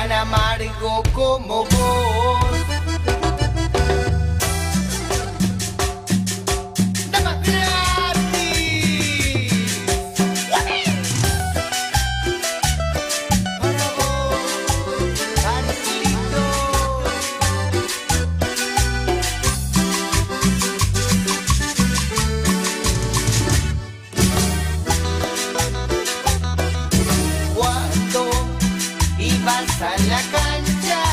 tan amargo como vos. ¡Damas gratis! Para vos, Carlitos. Cuando ibas a la cancha,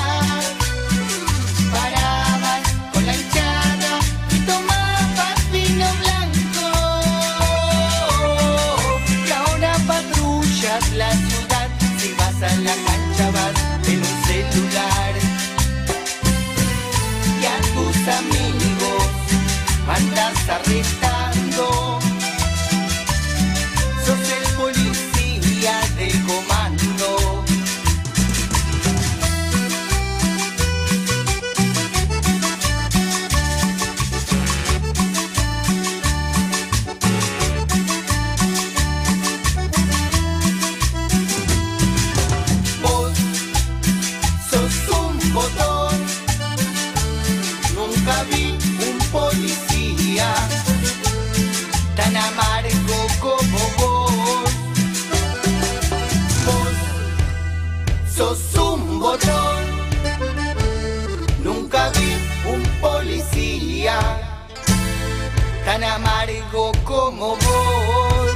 parabas con la hinchada y tomabas vino blanco. Y ahora patrullas la ciudad, si vas a la cancha vas en un celular. Y a tus amigos andas arrestando. Sos el policía del comando. Vos sos un botón, nunca vi un policía tan amargo como vos. Vos sos un botón, nunca vi un policía tan amargo como vos.